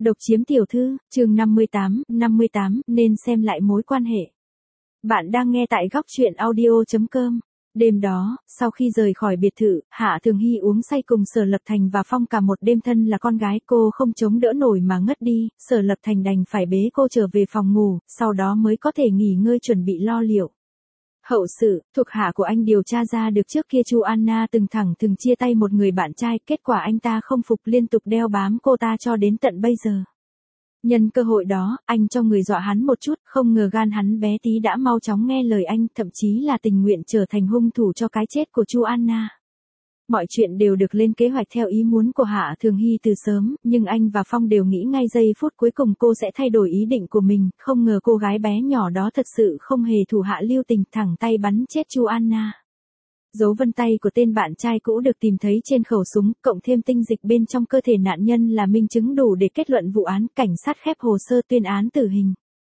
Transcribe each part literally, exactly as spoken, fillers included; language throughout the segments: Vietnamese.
Độc chiếm tiểu thư, chương năm mươi tám, năm mươi tám, nên xem lại mối quan hệ. Bạn đang nghe tại góc truyện audio chấm com. Đêm đó, sau khi rời khỏi biệt thự, Hạ Thường Hy uống say cùng Sở Lập Thành và Phong cả một đêm, thân là con gái cô không chống đỡ nổi mà ngất đi, Sở Lập Thành đành phải bế cô trở về phòng ngủ, sau đó mới có thể nghỉ ngơi chuẩn bị lo liệu. Hậu sự, thuộc hạ của anh điều tra ra được trước kia Chu Anna từng thẳng thừng chia tay một người bạn trai, kết quả anh ta không phục liên tục đeo bám cô ta cho đến tận bây giờ. Nhân cơ hội đó, anh cho người dọa hắn một chút, không ngờ gan hắn bé tí đã mau chóng nghe lời anh, thậm chí là tình nguyện trở thành hung thủ cho cái chết của Chu Anna. Mọi chuyện đều được lên kế hoạch theo ý muốn của Hạ Thường Hy từ sớm, nhưng anh và Phong đều nghĩ ngay giây phút cuối cùng cô sẽ thay đổi ý định của mình, không ngờ cô gái bé nhỏ đó thật sự không hề thủ hạ lưu tình, thẳng tay bắn chết Chu Anna. Dấu vân tay của tên bạn trai cũ được tìm thấy trên khẩu súng, cộng thêm tinh dịch bên trong cơ thể nạn nhân là minh chứng đủ để kết luận vụ án, cảnh sát khép hồ sơ tuyên án tử hình.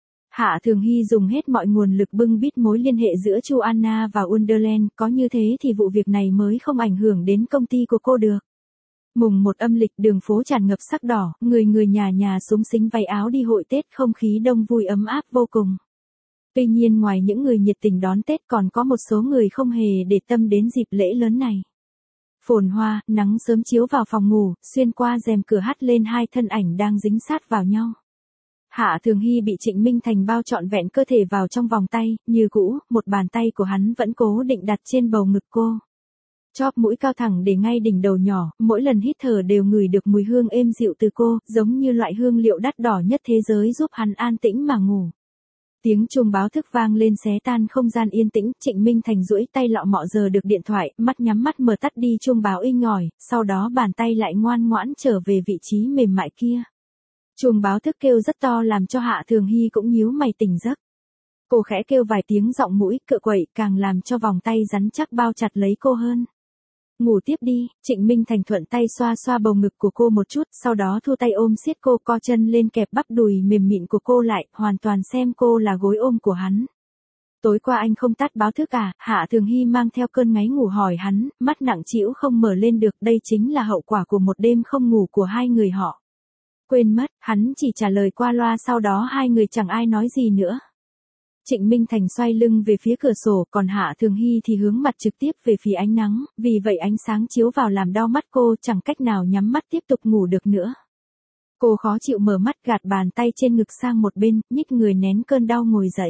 Hạ Thường Hy dùng hết mọi nguồn lực bưng bít mối liên hệ giữa Chu Anna và Wonderland, có như thế thì vụ việc này mới không ảnh hưởng đến công ty của cô được. Mùng một âm lịch, đường phố tràn ngập sắc đỏ, người người nhà nhà xúng xính váy áo đi hội Tết, không khí đông vui ấm áp vô cùng. Tuy nhiên ngoài những người nhiệt tình đón Tết còn có một số người không hề để tâm đến dịp lễ lớn này. Phồn hoa, nắng sớm chiếu vào phòng ngủ, xuyên qua rèm cửa hắt lên hai thân ảnh đang dính sát vào nhau. Hạ Thường Hy bị Trịnh Minh Thành bao trọn vẹn cơ thể vào trong vòng tay, như cũ, một bàn tay của hắn vẫn cố định đặt trên bầu ngực cô. Chóp mũi cao thẳng để ngay đỉnh đầu nhỏ, mỗi lần hít thở đều ngửi được mùi hương êm dịu từ cô, giống như loại hương liệu đắt đỏ nhất thế giới giúp hắn an tĩnh mà ngủ. Tiếng chuông báo thức vang lên xé tan không gian yên tĩnh, Trịnh Minh Thành duỗi tay lọ mọ giờ được điện thoại, mắt nhắm mắt mở tắt đi chuông báo inh ỏi, sau đó bàn tay lại ngoan ngoãn trở về vị trí mềm mại kia. Chuông báo thức kêu rất to làm cho Hạ Thường Hy cũng nhíu mày tỉnh giấc. Cô khẽ kêu vài tiếng giọng mũi cựa quậy, càng làm cho vòng tay rắn chắc bao chặt lấy cô hơn. Ngủ tiếp đi, Trịnh Minh Thành thuận tay xoa xoa bầu ngực của cô một chút, sau đó thu tay ôm siết cô, co chân lên kẹp bắp đùi mềm mịn của cô lại, hoàn toàn xem cô là gối ôm của hắn. Tối qua anh không tắt báo thức à? Hạ Thường Hy mang theo cơn ngáy ngủ hỏi hắn, mắt nặng trĩu không mở lên được, đây chính là hậu quả của một đêm không ngủ của hai người họ. Quên mất, hắn chỉ trả lời qua loa, sau đó hai người chẳng ai nói gì nữa. Trịnh Minh Thành xoay lưng về phía cửa sổ, còn Hạ Thường Hy thì hướng mặt trực tiếp về phía ánh nắng, vì vậy ánh sáng chiếu vào làm đau mắt cô, chẳng cách nào nhắm mắt tiếp tục ngủ được nữa. Cô khó chịu mở mắt, gạt bàn tay trên ngực sang một bên, nhích người nén cơn đau ngồi dậy.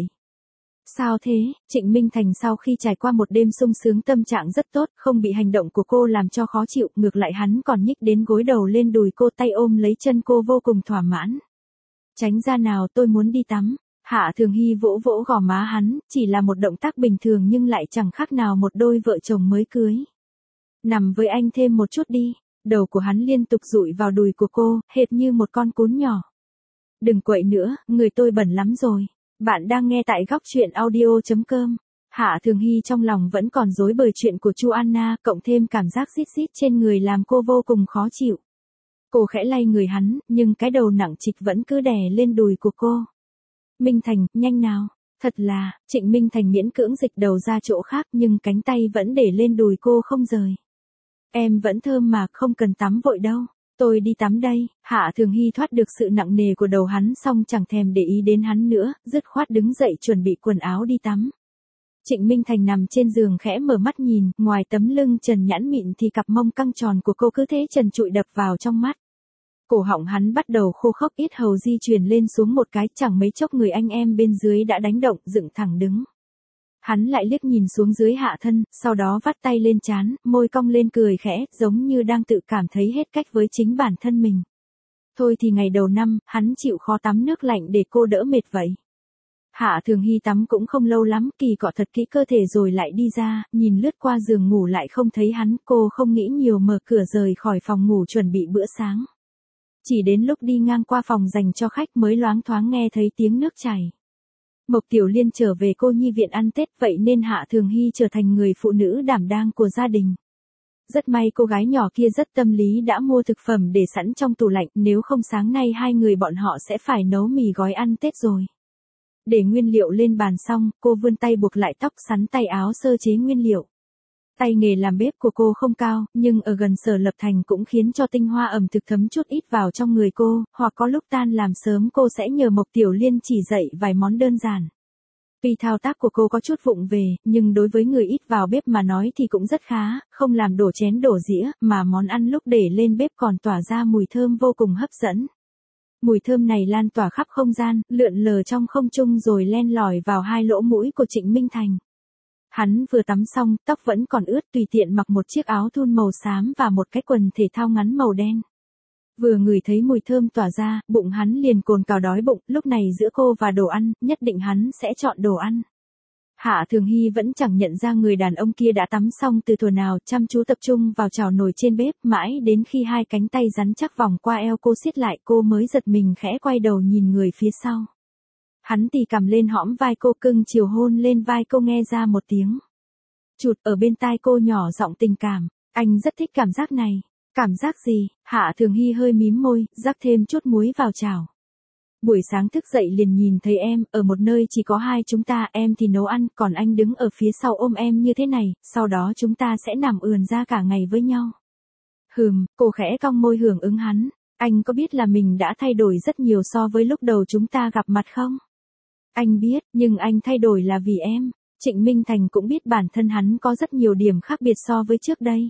Sao thế? Trịnh Minh Thành sau khi trải qua một đêm sung sướng tâm trạng rất tốt, không bị hành động của cô làm cho khó chịu, ngược lại hắn còn nhích đến gối đầu lên đùi cô, tay ôm lấy chân cô vô cùng thỏa mãn. Tránh ra nào, tôi muốn đi tắm. Hạ Thường Hy vỗ vỗ gò má hắn, chỉ là một động tác bình thường nhưng lại chẳng khác nào một đôi vợ chồng mới cưới. Nằm với anh thêm một chút đi. Đầu của hắn liên tục dụi vào đùi của cô, hệt như một con cún nhỏ. Đừng quậy nữa, người tôi bẩn lắm rồi. Bạn đang nghe tại góc truyện audio chấm com. Hạ Thường Hy trong lòng vẫn còn rối bời chuyện của Chu Anna, cộng thêm cảm giác rít rít trên người làm cô vô cùng khó chịu. Cô khẽ lay người hắn, nhưng cái đầu nặng trịch vẫn cứ đè lên đùi của cô. Minh Thành, nhanh nào. Thật là, Trịnh Minh Thành miễn cưỡng dịch đầu ra chỗ khác nhưng cánh tay vẫn để lên đùi cô không rời. Em vẫn thơm mà, không cần tắm vội đâu. Tôi đi tắm đây. Hạ Thường Hy thoát được sự nặng nề của đầu hắn xong chẳng thèm để ý đến hắn nữa, dứt khoát đứng dậy chuẩn bị quần áo đi tắm. Trịnh Minh Thành nằm trên giường khẽ mở mắt nhìn, ngoài tấm lưng trần nhẵn mịn thì cặp mông căng tròn của cô cứ thế trần trụi đập vào trong mắt. Cổ họng hắn bắt đầu khô khốc, yết hầu di chuyển lên xuống một cái, chẳng mấy chốc người anh em bên dưới đã đánh động, dựng thẳng đứng. Hắn lại liếc nhìn xuống dưới hạ thân, sau đó vắt tay lên trán, môi cong lên cười khẽ, giống như đang tự cảm thấy hết cách với chính bản thân mình. Thôi thì ngày đầu năm, hắn chịu khó tắm nước lạnh để cô đỡ mệt vậy. Hạ Thường Hy tắm cũng không lâu lắm, kỳ cọ thật kỹ cơ thể rồi lại đi ra, nhìn lướt qua giường ngủ lại không thấy hắn, cô không nghĩ nhiều mở cửa rời khỏi phòng ngủ chuẩn bị bữa sáng. Chỉ đến lúc đi ngang qua phòng dành cho khách mới loáng thoáng nghe thấy tiếng nước chảy. Mộc Tiểu Liên trở về cô nhi viện ăn Tết, vậy nên Hạ Thường Hy trở thành người phụ nữ đảm đang của gia đình. Rất may cô gái nhỏ kia rất tâm lý đã mua thực phẩm để sẵn trong tủ lạnh, nếu không sáng nay hai người bọn họ sẽ phải nấu mì gói ăn Tết rồi. Để nguyên liệu lên bàn xong, cô vươn tay buộc lại tóc, sắn tay áo sơ chế nguyên liệu. Tay nghề làm bếp của cô không cao, nhưng ở gần Sở Lập Thành cũng khiến cho tinh hoa ẩm thực thấm chút ít vào trong người cô, hoặc có lúc tan làm sớm cô sẽ nhờ Mộc Tiểu Liên chỉ dạy vài món đơn giản. Tuy thao tác của cô có chút vụng về, nhưng đối với người ít vào bếp mà nói thì cũng rất khá, không làm đổ chén đổ dĩa, mà món ăn lúc để lên bếp còn tỏa ra mùi thơm vô cùng hấp dẫn. Mùi thơm này lan tỏa khắp không gian, lượn lờ trong không trung rồi len lỏi vào hai lỗ mũi của Trịnh Minh Thành. Hắn vừa tắm xong, tóc vẫn còn ướt, tùy tiện mặc một chiếc áo thun màu xám và một cái quần thể thao ngắn màu đen. Vừa ngửi thấy mùi thơm tỏa ra, bụng hắn liền cồn cào đói bụng, lúc này giữa cô và đồ ăn, nhất định hắn sẽ chọn đồ ăn. Hạ Thường Hy vẫn chẳng nhận ra người đàn ông kia đã tắm xong từ thuở nào, chăm chú tập trung vào chảo nồi trên bếp, mãi đến khi hai cánh tay rắn chắc vòng qua eo cô siết lại, cô mới giật mình khẽ quay đầu nhìn người phía sau. Hắn tì cầm lên hõm vai cô, cưng chiều hôn lên vai cô, nghe ra một tiếng chụt ở bên tai cô, nhỏ giọng tình cảm, anh rất thích cảm giác này. Cảm giác gì? Hạ Thường Hy hơi mím môi, rắc thêm chút muối vào chảo. Buổi sáng thức dậy liền nhìn thấy em, ở một nơi chỉ có hai chúng ta, em thì nấu ăn, còn anh đứng ở phía sau ôm em như thế này, sau đó chúng ta sẽ nằm ườn ra cả ngày với nhau. Hừm, cô khẽ cong môi hưởng ứng hắn, anh có biết là mình đã thay đổi rất nhiều so với lúc đầu chúng ta gặp mặt không? Anh biết, nhưng anh thay đổi là vì em. Trịnh Minh Thành cũng biết bản thân hắn có rất nhiều điểm khác biệt so với trước đây.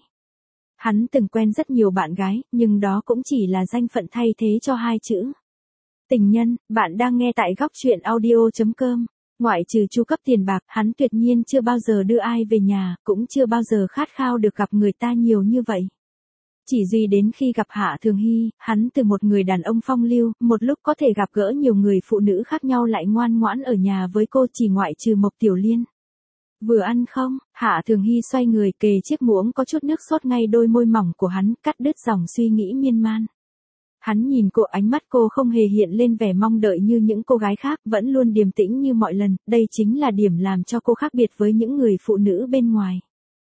Hắn từng quen rất nhiều bạn gái, nhưng đó cũng chỉ là danh phận thay thế cho hai chữ tình nhân. Bạn đang nghe tại góc truyện audio chấm com. Ngoại trừ chu cấp tiền bạc, hắn tuyệt nhiên chưa bao giờ đưa ai về nhà, cũng chưa bao giờ khát khao được gặp người ta nhiều như vậy. Chỉ duy đến khi gặp Hạ Thường Hy, hắn từ một người đàn ông phong lưu, một lúc có thể gặp gỡ nhiều người phụ nữ khác nhau lại ngoan ngoãn ở nhà với cô, chỉ ngoại trừ Mộc Tiểu Liên. Vừa ăn không? Hạ Thường Hy xoay người kề chiếc muỗng có chút nước sốt ngay đôi môi mỏng của hắn, cắt đứt dòng suy nghĩ miên man. Hắn nhìn cô, ánh mắt cô không hề hiện lên vẻ mong đợi như những cô gái khác, vẫn luôn điềm tĩnh như mọi lần, đây chính là điểm làm cho cô khác biệt với những người phụ nữ bên ngoài.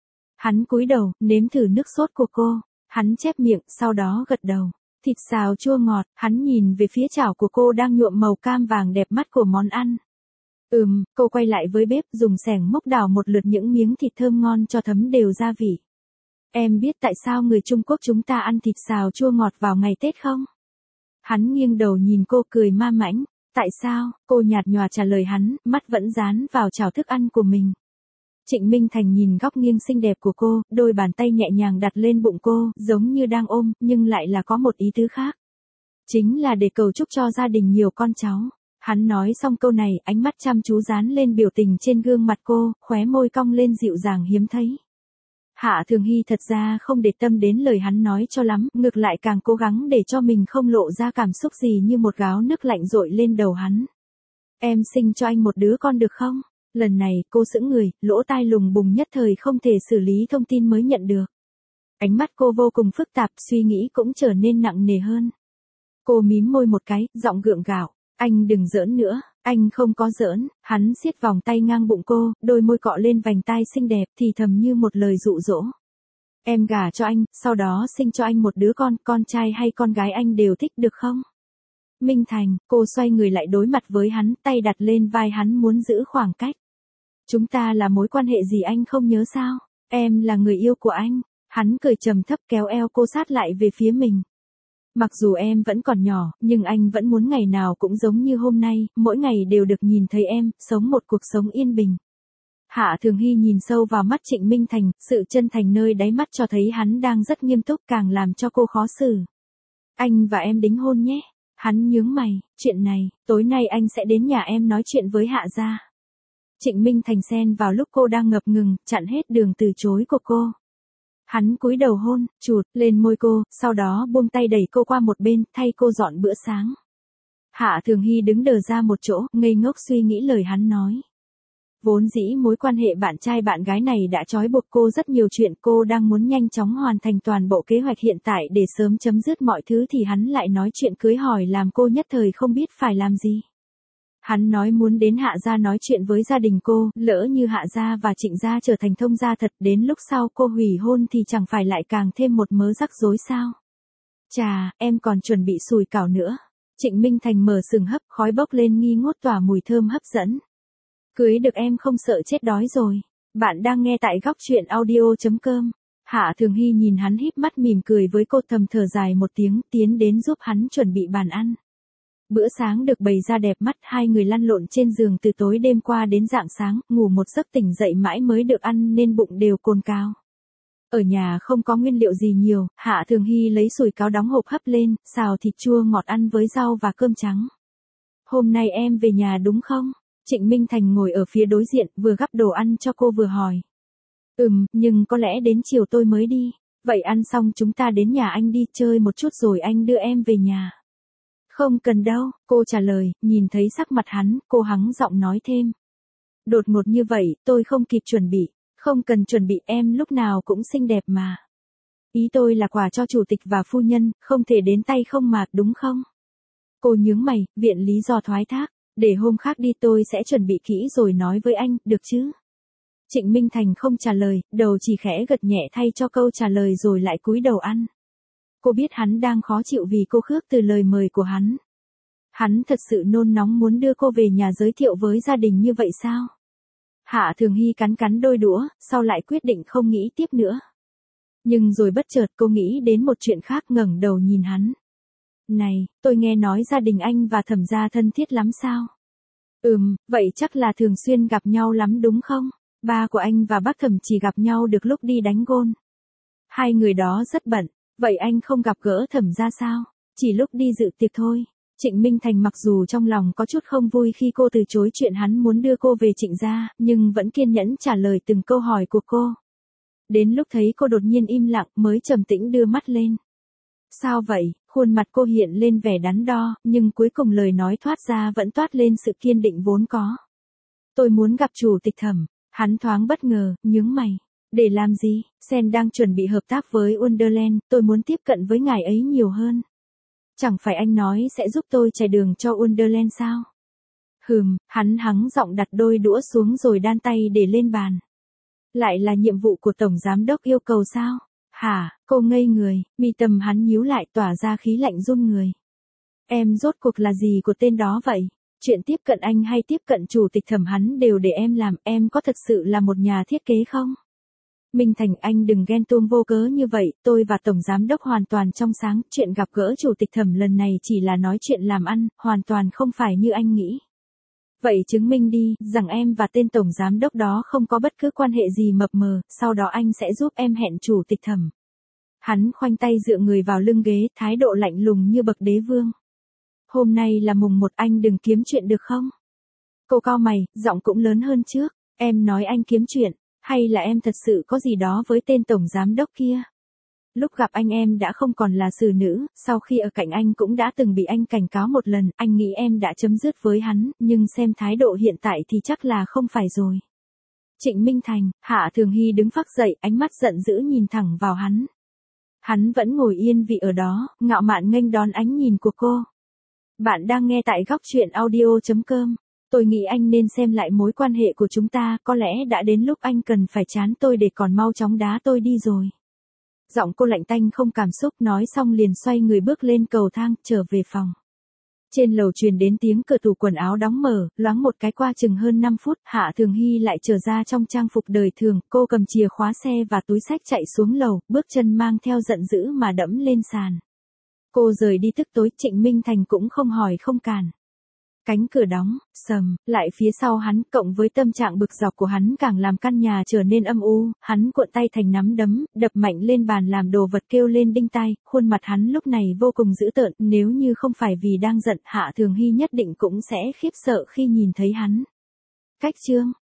Hắn cúi đầu, nếm thử nước sốt của cô, hắn chép miệng, sau đó gật đầu. Thịt xào chua ngọt, hắn nhìn về phía chảo của cô đang nhuộm màu cam vàng đẹp mắt của món ăn. Ừm, cô quay lại với bếp, dùng xẻng múc đào một lượt những miếng thịt thơm ngon cho thấm đều gia vị. Em biết tại sao người Trung Quốc chúng ta ăn thịt xào chua ngọt vào ngày Tết không? Hắn nghiêng đầu nhìn cô, cười ma mãnh. Tại sao? Cô nhạt nhòa trả lời hắn, mắt vẫn dán vào chảo thức ăn của mình. Trịnh Minh Thành nhìn góc nghiêng xinh đẹp của cô, đôi bàn tay nhẹ nhàng đặt lên bụng cô, giống như đang ôm, nhưng lại là có một ý tứ khác. Chính là để cầu chúc cho gia đình nhiều con cháu. Hắn nói xong câu này, ánh mắt chăm chú dán lên biểu tình trên gương mặt cô, khóe môi cong lên dịu dàng hiếm thấy. Hạ Thường Hy thật ra không để tâm đến lời hắn nói cho lắm, ngược lại càng cố gắng để cho mình không lộ ra cảm xúc gì, như một gáo nước lạnh dội lên đầu hắn. Em sinh cho anh một đứa con được không? Lần này, cô sững người, lỗ tai lùng bùng nhất thời không thể xử lý thông tin mới nhận được. Ánh mắt cô vô cùng phức tạp, suy nghĩ cũng trở nên nặng nề hơn. Cô mím môi một cái, giọng gượng gạo. Anh đừng giỡn nữa, anh không có giỡn. Hắn siết vòng tay ngang bụng cô, đôi môi cọ lên vành tai xinh đẹp, thì thầm như một lời dụ dỗ. Em gả cho anh, sau đó sinh cho anh một đứa con, con trai hay con gái anh đều thích được không? Minh Thành, cô xoay người lại đối mặt với hắn, tay đặt lên vai hắn muốn giữ khoảng cách. Chúng ta là mối quan hệ gì anh không nhớ sao? Em là người yêu của anh. Hắn cười trầm thấp kéo eo cô sát lại về phía mình. Mặc dù em vẫn còn nhỏ, nhưng anh vẫn muốn ngày nào cũng giống như hôm nay, mỗi ngày đều được nhìn thấy em, sống một cuộc sống yên bình. Hạ Thường Hy nhìn sâu vào mắt Trịnh Minh Thành, sự chân thành nơi đáy mắt cho thấy hắn đang rất nghiêm túc, càng làm cho cô khó xử. Anh và em đính hôn nhé. Hắn nhướng mày, chuyện này, tối nay anh sẽ đến nhà em nói chuyện với Hạ gia. Trịnh Minh Thành xen vào lúc cô đang ngập ngừng, chặn hết đường từ chối của cô. Hắn cúi đầu hôn, chụt lên môi cô, sau đó buông tay đẩy cô qua một bên, thay cô dọn bữa sáng. Hạ Thường Hy đứng đờ ra một chỗ, ngây ngốc suy nghĩ lời hắn nói. Vốn dĩ mối quan hệ bạn trai bạn gái này đã trói buộc cô rất nhiều chuyện, cô đang muốn nhanh chóng hoàn thành toàn bộ kế hoạch hiện tại để sớm chấm dứt mọi thứ, thì hắn lại nói chuyện cưới hỏi làm cô nhất thời không biết phải làm gì. Hắn nói muốn đến Hạ gia nói chuyện với gia đình cô, lỡ như Hạ gia và Trịnh gia trở thành thông gia thật, đến lúc sau cô hủy hôn thì chẳng phải lại càng thêm một mớ rắc rối sao? Chà, em còn chuẩn bị sùi cảo nữa. Trịnh Minh Thành mở sừng hấp, khói bốc lên nghi ngút tỏa mùi thơm hấp dẫn. Cưới được em không sợ chết đói rồi. Bạn đang nghe tại góc chuyện audio chấm com. Hạ Thường Hy nhìn hắn híp mắt mỉm cười với cô, thầm thở dài một tiếng, tiến đến giúp hắn chuẩn bị bàn ăn. Bữa sáng được bày ra đẹp mắt, hai người lăn lộn trên giường từ tối đêm qua đến rạng sáng, ngủ một giấc tỉnh dậy mãi mới được ăn nên bụng đều cồn cào. Ở nhà không có nguyên liệu gì nhiều, Hạ Thường Hy lấy sủi cảo đóng hộp hấp lên, xào thịt chua ngọt ăn với rau và cơm trắng. Hôm nay em về nhà đúng không? Trịnh Minh Thành ngồi ở phía đối diện, vừa gắp đồ ăn cho cô vừa hỏi. Ừm, nhưng có lẽ đến chiều tôi mới đi. Vậy ăn xong chúng ta đến nhà anh đi chơi một chút rồi anh đưa em về nhà. Không cần đâu, cô trả lời, nhìn thấy sắc mặt hắn, cô hắng giọng nói thêm. Đột ngột như vậy, tôi không kịp chuẩn bị. Không cần chuẩn bị, em lúc nào cũng xinh đẹp mà. Ý tôi là quà cho chủ tịch và phu nhân, không thể đến tay không mà, đúng không? Cô nhướng mày, viện lý do thoái thác. Để hôm khác đi, tôi sẽ chuẩn bị kỹ rồi nói với anh, được chứ? Trịnh Minh Thành không trả lời, đầu chỉ khẽ gật nhẹ thay cho câu trả lời rồi lại cúi đầu ăn. Cô biết hắn đang khó chịu vì cô khước từ lời mời của hắn. Hắn thật sự nôn nóng muốn đưa cô về nhà giới thiệu với gia đình như vậy sao? Hạ Thường Hy cắn cắn đôi đũa, sau lại quyết định không nghĩ tiếp nữa. Nhưng rồi bất chợt cô nghĩ đến một chuyện khác, ngẩng đầu nhìn hắn. Này, tôi nghe nói gia đình anh và Thẩm gia thân thiết lắm sao? Ừm, vậy chắc là thường xuyên gặp nhau lắm đúng không? Ba của anh và bác Thẩm chỉ gặp nhau được lúc đi đánh gôn. Hai người đó rất bận, vậy anh không gặp gỡ Thẩm gia sao? Chỉ lúc đi dự tiệc thôi. Trịnh Minh Thành mặc dù trong lòng có chút không vui khi cô từ chối chuyện hắn muốn đưa cô về Trịnh gia, nhưng vẫn kiên nhẫn trả lời từng câu hỏi của cô. Đến lúc thấy cô đột nhiên im lặng mới trầm tĩnh đưa mắt lên. Sao vậy? Khuôn mặt cô hiện lên vẻ đắn đo, nhưng cuối cùng lời nói thoát ra vẫn toát lên sự kiên định vốn có. Tôi muốn gặp chủ tịch Thẩm. Hắn thoáng bất ngờ, nhướng mày. Để làm gì? Sen đang chuẩn bị hợp tác với Wonderland, tôi muốn tiếp cận với ngài ấy nhiều hơn. Chẳng phải anh nói sẽ giúp tôi trải đường cho Wonderland sao? Hừm, hắn hắng giọng đặt đôi đũa xuống rồi đan tay để lên bàn. Lại là nhiệm vụ của Tổng Giám đốc yêu cầu sao? Hả, cô ngây người, mi tâm hắn nhíu lại tỏa ra khí lạnh run người. Em rốt cuộc là gì của tên đó vậy? Chuyện tiếp cận anh hay tiếp cận chủ tịch Thẩm hắn đều để em làm, em có thật sự là một nhà thiết kế không? Minh Thành, anh đừng ghen tuông vô cớ như vậy, tôi và Tổng Giám đốc hoàn toàn trong sáng, chuyện gặp gỡ chủ tịch Thẩm lần này chỉ là nói chuyện làm ăn, hoàn toàn không phải như anh nghĩ. Vậy chứng minh đi, rằng em và tên Tổng Giám đốc đó không có bất cứ quan hệ gì mập mờ, sau đó anh sẽ giúp em hẹn chủ tịch Thẩm. Hắn khoanh tay dựa người vào lưng ghế, thái độ lạnh lùng như bậc đế vương. Hôm nay là mùng một, anh đừng kiếm chuyện được không? Cô cau mày, giọng cũng lớn hơn trước. Em nói anh kiếm chuyện, hay là em thật sự có gì đó với tên Tổng Giám đốc kia? Lúc gặp anh em đã không còn là xử nữ, sau khi ở cạnh anh cũng đã từng bị anh cảnh cáo một lần, anh nghĩ em đã chấm dứt với hắn, nhưng xem thái độ hiện tại thì chắc là không phải rồi. Trịnh Minh Thành, Hạ Thường Hy đứng phác dậy, ánh mắt giận dữ nhìn thẳng vào hắn. Hắn vẫn ngồi yên vị ở đó, ngạo mạn nghênh đón ánh nhìn của cô. Bạn đang nghe tại góc chuyện audio chấm com. Tôi nghĩ anh nên xem lại mối quan hệ của chúng ta, có lẽ đã đến lúc anh cần phải chán tôi để còn mau chóng đá tôi đi rồi. Giọng cô lạnh tanh không cảm xúc, nói xong liền xoay người bước lên cầu thang, trở về phòng. Trên lầu truyền đến tiếng cửa tủ quần áo đóng mở, loáng một cái qua chừng hơn năm phút, Hạ Thường Hy lại trở ra trong trang phục đời thường, cô cầm chìa khóa xe và túi xách chạy xuống lầu, bước chân mang theo giận dữ mà đẫm lên sàn. Cô rời đi tức tối, Trịnh Minh Thành cũng không hỏi không cản. Cánh cửa đóng, sầm, lại phía sau hắn, cộng với tâm trạng bực dọc của hắn càng làm căn nhà trở nên âm u, hắn cuộn tay thành nắm đấm, đập mạnh lên bàn làm đồ vật kêu lên đinh tai, khuôn mặt hắn lúc này vô cùng dữ tợn, nếu như không phải vì đang giận, Hạ Thường Hy nhất định cũng sẽ khiếp sợ khi nhìn thấy hắn. Cách chương